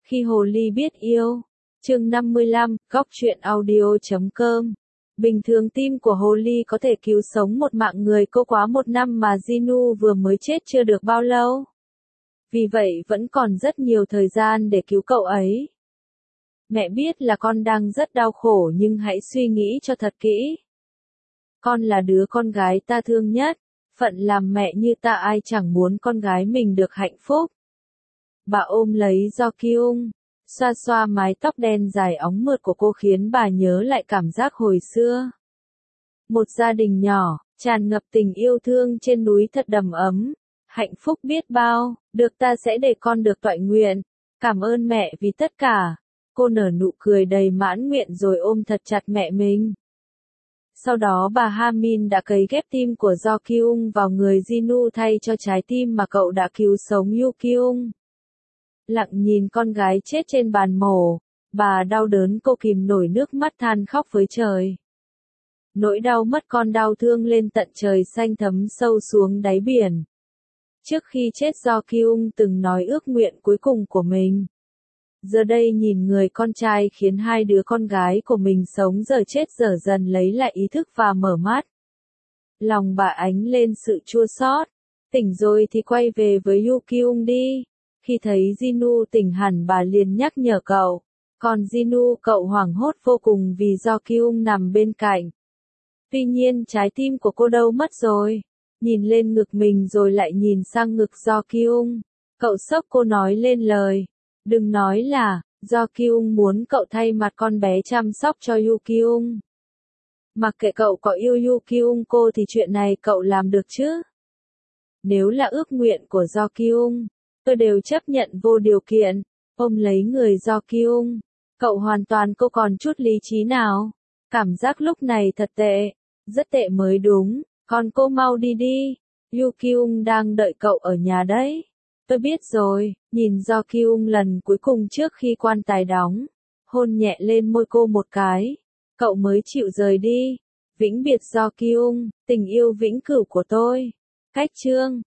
Khi hồ ly biết yêu. Chương 55, góc truyện audio.com. Bình thường tim của hồ ly có thể cứu sống một mạng người cô quá 1 năm mà Ginu vừa mới chết chưa được bao lâu. Vì vậy vẫn còn rất nhiều thời gian để cứu cậu ấy. Mẹ biết là con đang rất đau khổ nhưng hãy suy nghĩ cho thật kỹ. Con là đứa con gái ta thương nhất, phận làm mẹ như ta ai chẳng muốn con gái mình được hạnh phúc. Bà ôm lấy Do Kyung, xoa xoa mái tóc đen dài óng mượt của cô khiến bà nhớ lại cảm giác hồi xưa. Một gia đình nhỏ, tràn ngập tình yêu thương trên núi thật đầm ấm, hạnh phúc biết bao, được ta sẽ để con được toại nguyện. Cảm ơn mẹ vì tất cả. Cô nở nụ cười đầy mãn nguyện rồi ôm thật chặt mẹ mình. Sau đó bà Hamin đã cấy ghép tim của Do Kyung vào người Ginu thay cho trái tim mà cậu đã cứu sống Yoo Kyung. Lặng nhìn con gái chết trên bàn mổ, bà đau đớn cô kìm nổi nước mắt than khóc với trời. Nỗi đau mất con đau thương lên tận trời xanh thấm sâu xuống đáy biển. Trước khi chết Do Kyung từng nói ước nguyện cuối cùng của mình. Giờ đây nhìn người con trai khiến hai đứa con gái của mình sống giờ chết dở dần lấy lại ý thức và mở mắt. Lòng bà ánh lên sự chua xót. Tỉnh rồi thì quay về với Yoo Kyung đi. Khi thấy Ginu tỉnh hẳn bà liền nhắc nhở cậu. Còn Ginu cậu hoảng hốt vô cùng vì Do Kyung nằm bên cạnh. Tuy nhiên trái tim của cô đâu mất rồi. Nhìn lên ngực mình rồi lại nhìn sang ngực Do Kyung. Cậu sốc cô nói lên lời. Đừng nói là, Do Kyung muốn cậu thay mặt con bé chăm sóc cho Yoo Kyung. Mặc kệ cậu có yêu Yoo Kyung cô thì chuyện này cậu làm được chứ? Nếu là ước nguyện của Do Kyung, tôi đều chấp nhận vô điều kiện. Ôm lấy người Do Kyung. Cậu hoàn toàn cô còn chút lý trí nào. Cảm giác lúc này thật tệ. Rất tệ mới đúng. Còn cô mau đi đi. Yoo Kyung đang đợi cậu ở nhà đấy. Tôi biết rồi. Nhìn Do Kyung lần cuối cùng trước khi quan tài đóng. Hôn nhẹ lên môi cô một cái. Cậu mới chịu rời đi. Vĩnh biệt Do Kyung. Tình yêu vĩnh cửu của tôi. Cách chương